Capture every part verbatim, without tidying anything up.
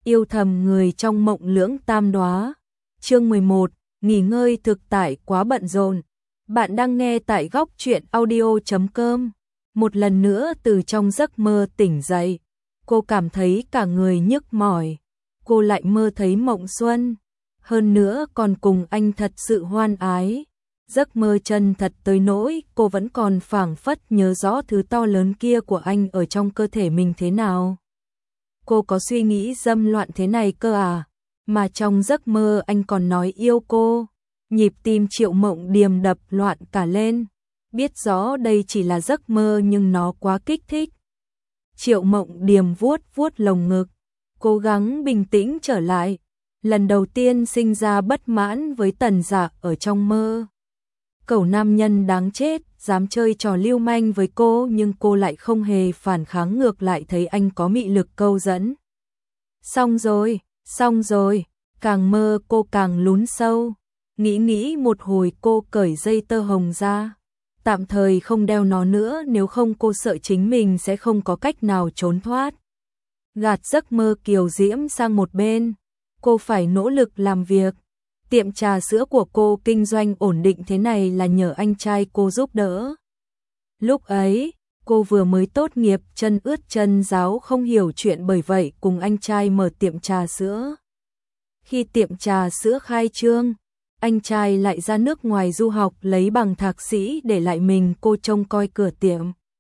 yêu thầm người trong mộng lưỡng tam đóa. Chương mười một, nghỉ ngơi thực tại quá bận rộn. Bạn đang nghe tại góc truyện audio chấm com. Một lần nữa từ trong giấc mơ tỉnh dậy, cô cảm thấy cả người nhức mỏi. Cô lại mơ thấy Mộng Xuân, hơn nữa còn cùng anh thật sự hoan ái. Giấc mơ chân thật tới nỗi cô vẫn còn phảng phất nhớ rõ thứ to lớn kia của anh ở trong cơ thể mình thế nào. Cô có suy nghĩ dâm loạn thế này cơ à? Mà trong giấc mơ anh còn nói yêu cô. Nhịp tim Triệu Mộng Điềm đập loạn cả lên. Biết rõ đây chỉ là giấc mơ nhưng nó quá kích thích. Triệu Mộng Điềm vuốt vuốt lồng ngực, cố gắng bình tĩnh trở lại. Lần đầu tiên sinh ra bất mãn với Tần Dạ ở trong mơ. Cẩu nam nhân đáng chết, dám chơi trò lưu manh với cô nhưng cô lại không hề phản kháng, ngược lại thấy anh có mị lực câu dẫn. Xong rồi, xong rồi, càng mơ cô càng lún sâu. Nghĩ nghĩ một hồi cô cởi dây tơ hồng ra. Tạm thời không đeo nó nữa, nếu không cô sợ chính mình sẽ không có cách nào trốn thoát. Gạt giấc mơ kiều diễm sang một bên, cô phải nỗ lực làm việc. Tiệm trà sữa của cô kinh doanh ổn định thế này là nhờ anh trai cô giúp đỡ. Lúc ấy, cô vừa mới tốt nghiệp, chân ướt chân ráo không hiểu chuyện, bởi vậy cùng anh trai mở tiệm trà sữa. Khi tiệm trà sữa khai trương, anh trai lại ra nước ngoài du học lấy bằng thạc sĩ để lại mình cô trông coi cửa tiệm.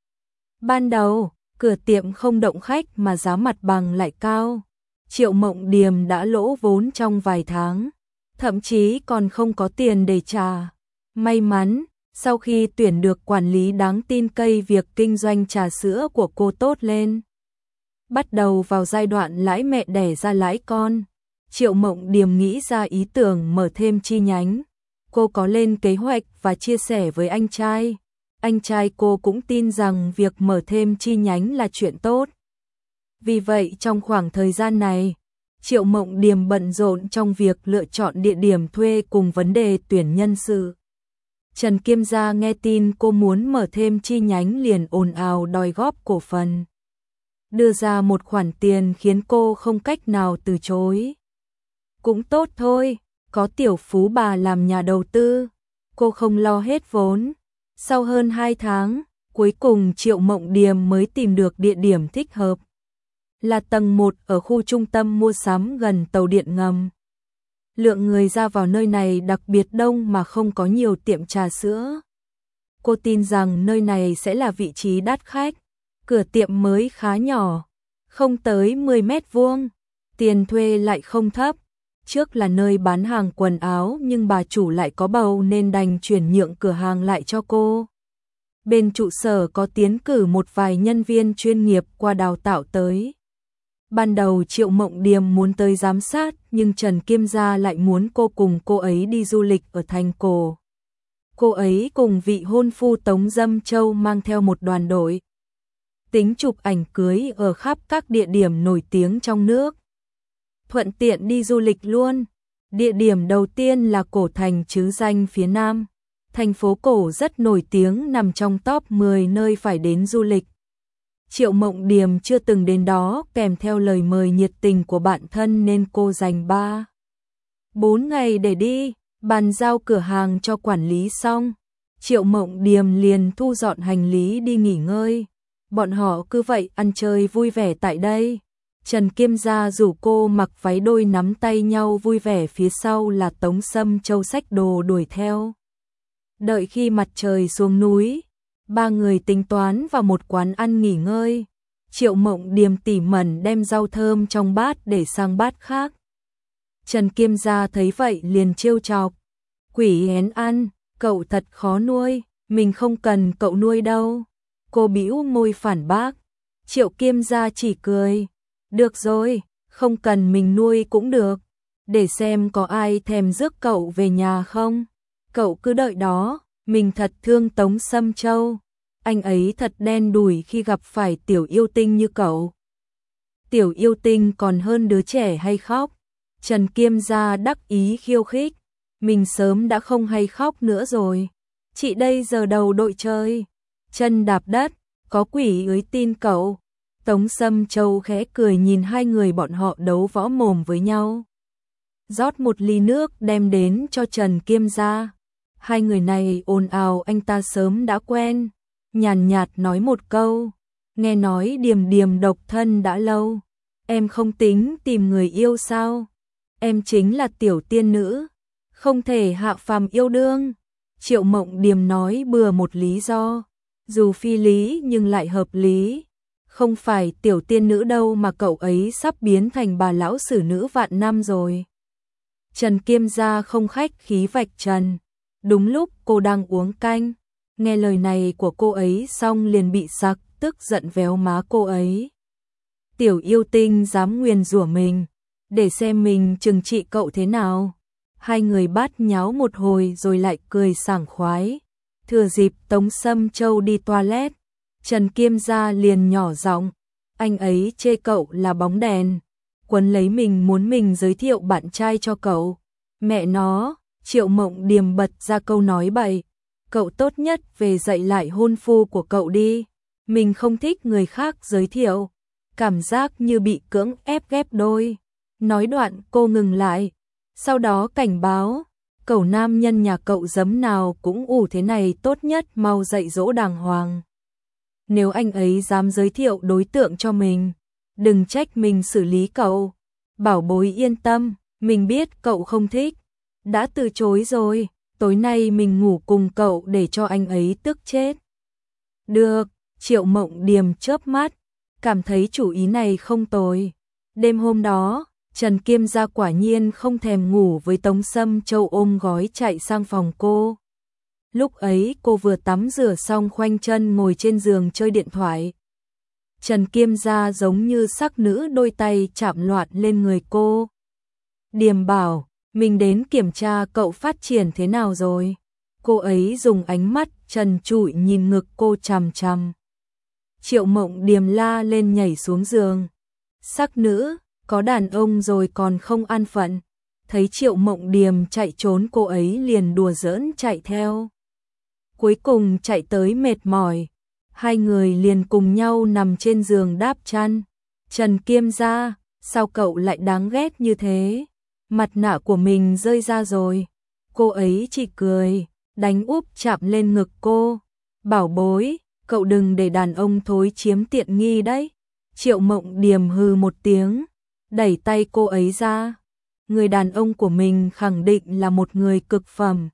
Ban đầu, cửa tiệm không động khách mà giá mặt bằng lại cao. Triệu Mộng Điềm đã lỗ vốn trong vài tháng, thậm chí còn không có tiền để trả. May mắn, sau khi tuyển được quản lý đáng tin cậy, việc kinh doanh trà sữa của cô tốt lên. Bắt đầu vào giai đoạn lãi mẹ đẻ ra lãi con. Triệu Mộng Điềm nghĩ ra ý tưởng mở thêm chi nhánh. Cô có lên kế hoạch và chia sẻ với anh trai. Anh trai cô cũng tin rằng việc mở thêm chi nhánh là chuyện tốt. Vì vậy trong khoảng thời gian này, Triệu Mộng Điềm bận rộn trong việc lựa chọn địa điểm thuê cùng vấn đề tuyển nhân sự. Trần Kiêm Gia nghe tin cô muốn mở thêm chi nhánh liền ồn ào đòi góp cổ phần. Đưa ra một khoản tiền khiến cô không cách nào từ chối. Cũng tốt thôi, có tiểu phú bà làm nhà đầu tư, cô không lo hết vốn. Sau hơn hai tháng, cuối cùng Triệu Mộng Điềm mới tìm được địa điểm thích hợp. Là tầng một ở khu trung tâm mua sắm gần tàu điện ngầm. Lượng người ra vào nơi này đặc biệt đông mà không có nhiều tiệm trà sữa. Cô tin rằng nơi này sẽ là vị trí đắt khách. Cửa tiệm mới khá nhỏ, không tới mười mét vuông, tiền thuê lại không thấp. Trước là nơi bán hàng quần áo nhưng bà chủ lại có bầu nên đành chuyển nhượng cửa hàng lại cho cô. Bên trụ sở có tiến cử một vài nhân viên chuyên nghiệp qua đào tạo tới. Ban đầu Triệu Mộng Điềm muốn tới giám sát nhưng Trần Kiêm Gia lại muốn cô cùng cô ấy đi du lịch ở thành cổ. Cô ấy cùng vị hôn phu Tống Dâm Châu mang theo một đoàn đội. Tính chụp ảnh cưới ở khắp các địa điểm nổi tiếng trong nước. Thuận tiện đi du lịch luôn. Địa điểm đầu tiên là cổ thành Trứ Danh phía Nam. Thành phố cổ rất nổi tiếng, nằm trong top mười nơi phải đến du lịch. Triệu Mộng Điềm chưa từng đến đó, kèm theo lời mời nhiệt tình của bạn thân nên cô dành ba bốn ngày để đi. Bàn giao cửa hàng cho quản lý xong, Triệu Mộng Điềm liền thu dọn hành lý đi nghỉ ngơi. Bọn họ cứ vậy ăn chơi vui vẻ tại đây. Trần Kiêm Gia rủ cô mặc váy đôi nắm tay nhau vui vẻ, phía sau là Tống Sâm Châu xách đồ đuổi theo. Đợi khi mặt trời xuống núi, ba người tính toán vào một quán ăn nghỉ ngơi. Triệu Mộng Điềm tỉ mẩn đem rau thơm trong bát để sang bát khác. Trần Kiêm Gia thấy vậy liền trêu chọc. Quỷ hén ăn, cậu thật khó nuôi, mình không cần cậu nuôi đâu. Cô bĩu môi phản bác. Triệu Kiêm Gia chỉ cười. Được rồi, không cần mình nuôi cũng được. Để xem có ai thèm rước cậu về nhà không. Cậu cứ đợi đó, mình thật thương Tống Sâm Châu. Anh ấy thật đen đủi khi gặp phải tiểu yêu tinh như cậu. Tiểu yêu tinh còn hơn đứa trẻ hay khóc. Trần Kiêm Gia đắc ý khiêu khích. Mình sớm đã không hay khóc nữa rồi. Chị đây giờ đầu đội chơi. Chân đạp đất, có quỷ ới tin cậu. Tống Sâm Châu khẽ cười nhìn hai người bọn họ đấu võ mồm với nhau. Rót một ly nước đem đến cho Trần Kiêm gia. Hai người này ồn ào anh ta sớm đã quen. Nhàn nhạt nói một câu. Nghe nói Điềm Điềm độc thân đã lâu. Em không tính tìm người yêu sao? Em chính là tiểu tiên nữ. Không thể hạ phàm yêu đương. Triệu Mộng Điềm nói bừa một lý do. Dù phi lý nhưng lại hợp lý. Không phải tiểu tiên nữ đâu mà cậu ấy sắp biến thành bà lão sử nữ vạn năm rồi. Trần Kiêm gia không khách khí vạch trần. Đúng lúc cô đang uống canh. Nghe lời này của cô ấy xong liền bị sặc, tức giận véo má cô ấy. Tiểu yêu tinh dám nguyền rủa mình. Để xem mình trừng trị cậu thế nào. Hai người bát nháo một hồi rồi lại cười sảng khoái. Thừa dịp Tống Sâm Châu đi toilet, Trần Kiêm gia liền nhỏ giọng, anh ấy chê cậu là bóng đèn, quấn lấy mình muốn mình giới thiệu bạn trai cho cậu. Mẹ nó, Triệu Mộng Điềm bật ra câu nói bậy, cậu tốt nhất về dạy lại hôn phu của cậu đi, mình không thích người khác giới thiệu, cảm giác như bị cưỡng ép ghép đôi. Nói đoạn cô ngừng lại, sau đó cảnh báo, cậu nam nhân nhà cậu giấm nào cũng ủ thế này tốt nhất mau dạy dỗ đàng hoàng. Nếu anh ấy dám giới thiệu đối tượng cho mình, đừng trách mình xử lý cậu. Bảo bối yên tâm, mình biết cậu không thích. Đã từ chối rồi, tối nay mình ngủ cùng cậu để cho anh ấy tức chết. Được, Triệu Mộng Điềm chớp mắt, cảm thấy chủ ý này không tồi. Đêm hôm đó, Trần Kiêm gia quả nhiên không thèm ngủ với Tống Sâm Châu ôm gói chạy sang phòng cô. Lúc ấy cô vừa tắm rửa xong khoanh chân ngồi trên giường chơi điện thoại. Trần Kiêm gia giống như sắc nữ đôi tay chạm loạn lên người cô. Điềm bảo, mình đến kiểm tra cậu phát triển thế nào rồi. Cô ấy dùng ánh mắt trần trụi nhìn ngực cô chằm chằm. Triệu Mộng Điềm la lên nhảy xuống giường. Sắc nữ, có đàn ông rồi còn không an phận. Thấy Triệu Mộng Điềm chạy trốn cô ấy liền đùa giỡn chạy theo. Cuối cùng chạy tới mệt mỏi, hai người liền cùng nhau nằm trên giường đáp chăn. Trần Kiêm gia, sao cậu lại đáng ghét như thế? Mặt nạ của mình rơi ra rồi. Cô ấy chỉ cười, đánh úp chạm lên ngực cô. Bảo bối, cậu đừng để đàn ông thối chiếm tiện nghi đấy. Triệu Mộng Điềm hừ một tiếng, đẩy tay cô ấy ra. Người đàn ông của mình khẳng định là một người cực phẩm.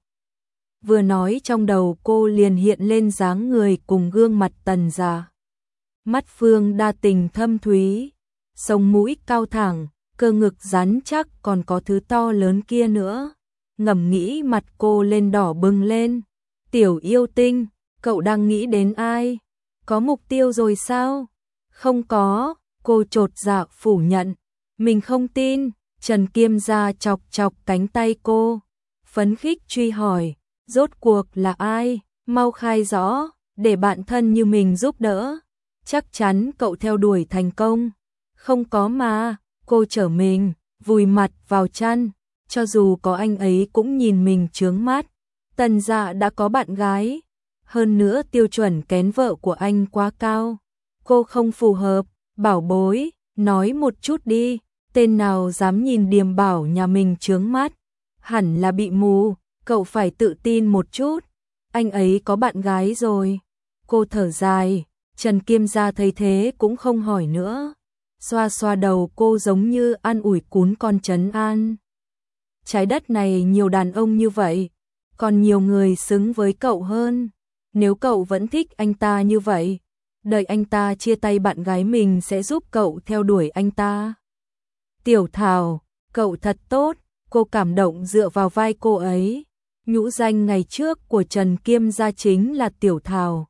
Vừa nói trong đầu cô liền hiện lên dáng người cùng gương mặt tần già. Mắt phương đa tình thâm thúy, sống mũi cao thẳng, cơ ngực rắn chắc còn có thứ to lớn kia nữa. Ngầm nghĩ mặt cô lên đỏ bừng lên. Tiểu yêu tinh, cậu đang nghĩ đến ai? Có mục tiêu rồi sao? Không có, cô chột dạ phủ nhận. Mình không tin. Trần Kiêm gia chọc chọc cánh tay cô, phấn khích truy hỏi, rốt cuộc là ai? Mau khai rõ, để bạn thân như mình giúp đỡ. Chắc chắn cậu theo đuổi thành công. Không có mà, cô trở mình, vùi mặt vào chăn, cho dù có anh ấy cũng nhìn mình chướng mắt. Tần Dạ đã có bạn gái, hơn nữa tiêu chuẩn kén vợ của anh quá cao. Cô không phù hợp, bảo bối, nói một chút đi. Tên nào dám nhìn Điềm bảo nhà mình chướng mắt, hẳn là bị mù, cậu phải tự tin một chút, anh ấy có bạn gái rồi. Cô thở dài, Trần Kiêm gia thấy thế cũng không hỏi nữa, xoa xoa đầu cô giống như an ủi cún con trấn an. Trái đất này nhiều đàn ông như vậy, còn nhiều người xứng với cậu hơn, nếu cậu vẫn thích anh ta như vậy, đợi anh ta chia tay bạn gái mình sẽ giúp cậu theo đuổi anh ta. Tiểu Thảo, cậu thật tốt, cô cảm động dựa vào vai cô ấy. Nhũ danh ngày trước của Trần Kiêm gia chính là Tiểu Thảo.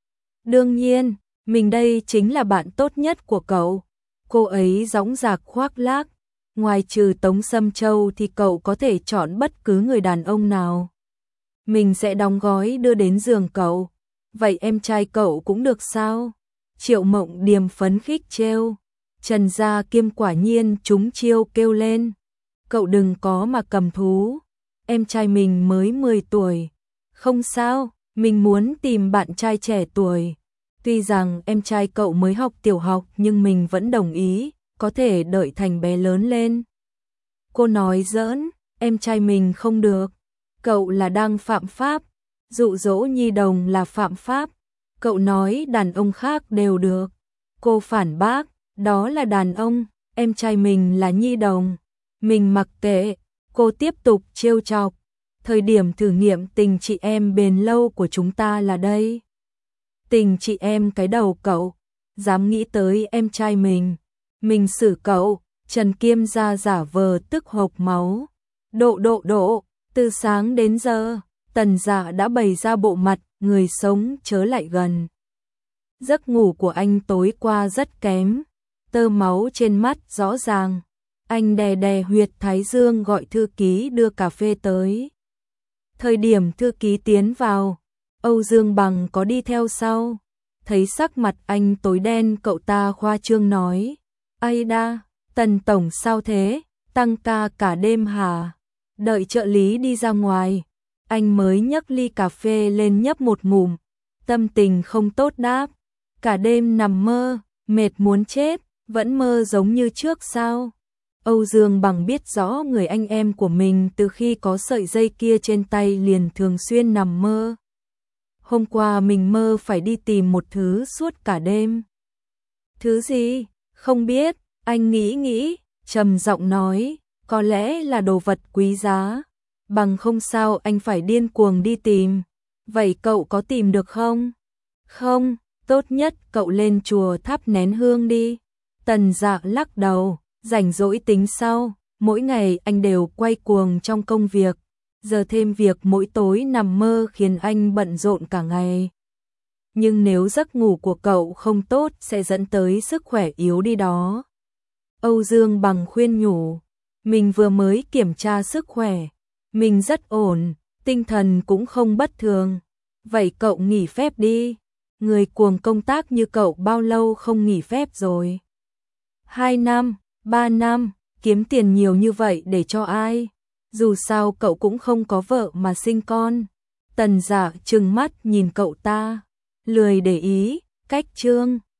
Đương nhiên, mình đây chính là bạn tốt nhất của cậu. Cô ấy dõng dạc khoác lác. Ngoài trừ Tống Sâm Châu thì cậu có thể chọn bất cứ người đàn ông nào. Mình sẽ đóng gói đưa đến giường cậu. Vậy em trai cậu cũng được sao? Triệu Mộng Điềm phấn khích trêu. Trần Gia Kiêm quả nhiên trúng chiêu kêu lên. Cậu đừng có mà cầm thú. Em trai mình mới mười tuổi. Không sao, mình muốn tìm bạn trai trẻ tuổi. Tuy rằng em trai cậu mới học tiểu học nhưng mình vẫn đồng ý, có thể đợi thành bé lớn lên. Cô nói giỡn, em trai mình không được. Cậu là đang phạm pháp, dụ dỗ nhi đồng là phạm pháp. Cậu nói đàn ông khác đều được. Cô phản bác, đó là đàn ông, em trai mình là nhi đồng. Mình mặc kệ, cô tiếp tục trêu chọc. Thời điểm thử nghiệm tình chị em bền lâu của chúng ta là đây. Tình chị em cái đầu cậu, dám nghĩ tới em trai mình. Mình xử cậu, Trần Kiêm Gia giả vờ tức hộc máu. Độ độ độ, từ sáng đến giờ, Tần Dạ đã bày ra bộ mặt, người sống chớ lại gần. Giấc ngủ của anh tối qua rất kém, tơ máu trên mắt rõ ràng. Anh đè đè huyệt thái dương gọi thư ký đưa cà phê tới. Thời điểm thư ký tiến vào, Âu Dương Bằng có đi theo sau. Thấy sắc mặt anh tối đen, cậu ta khoa trương nói: "Ây đa, Tần tổng sao thế, tăng ca cả đêm hả?" Đợi trợ lý đi ra ngoài, anh mới nhấc ly cà phê lên nhấp một ngụm, tâm tình không tốt đáp: "Cả đêm nằm mơ, mệt muốn chết, vẫn mơ giống như trước sao?" Âu Dương Bằng biết rõ người anh em của mình từ khi có sợi dây kia trên tay liền thường xuyên nằm mơ. Hôm qua mình mơ phải đi tìm một thứ suốt cả đêm. Thứ gì? Không biết, anh nghĩ nghĩ, trầm giọng nói, có lẽ là đồ vật quý giá. Bằng không sao anh phải điên cuồng đi tìm. Vậy cậu có tìm được không? Không, tốt nhất cậu lên chùa thắp nén hương đi. Tần Dạ lắc đầu, rảnh rỗi tính sau, mỗi ngày anh đều quay cuồng trong công việc. Giờ thêm việc mỗi tối nằm mơ khiến anh bận rộn cả ngày. Nhưng nếu giấc ngủ của cậu không tốt sẽ dẫn tới sức khỏe yếu đi đó. Âu Dương Bằng khuyên nhủ, mình vừa mới kiểm tra sức khỏe, mình rất ổn, tinh thần cũng không bất thường. Vậy cậu nghỉ phép đi, người cuồng công tác như cậu bao lâu không nghỉ phép rồi? Hai năm, ba năm, kiếm tiền nhiều như vậy để cho ai? Dù sao cậu cũng không có vợ mà sinh con. Tần Dạ trừng mắt nhìn cậu ta, lười để ý, cách trương.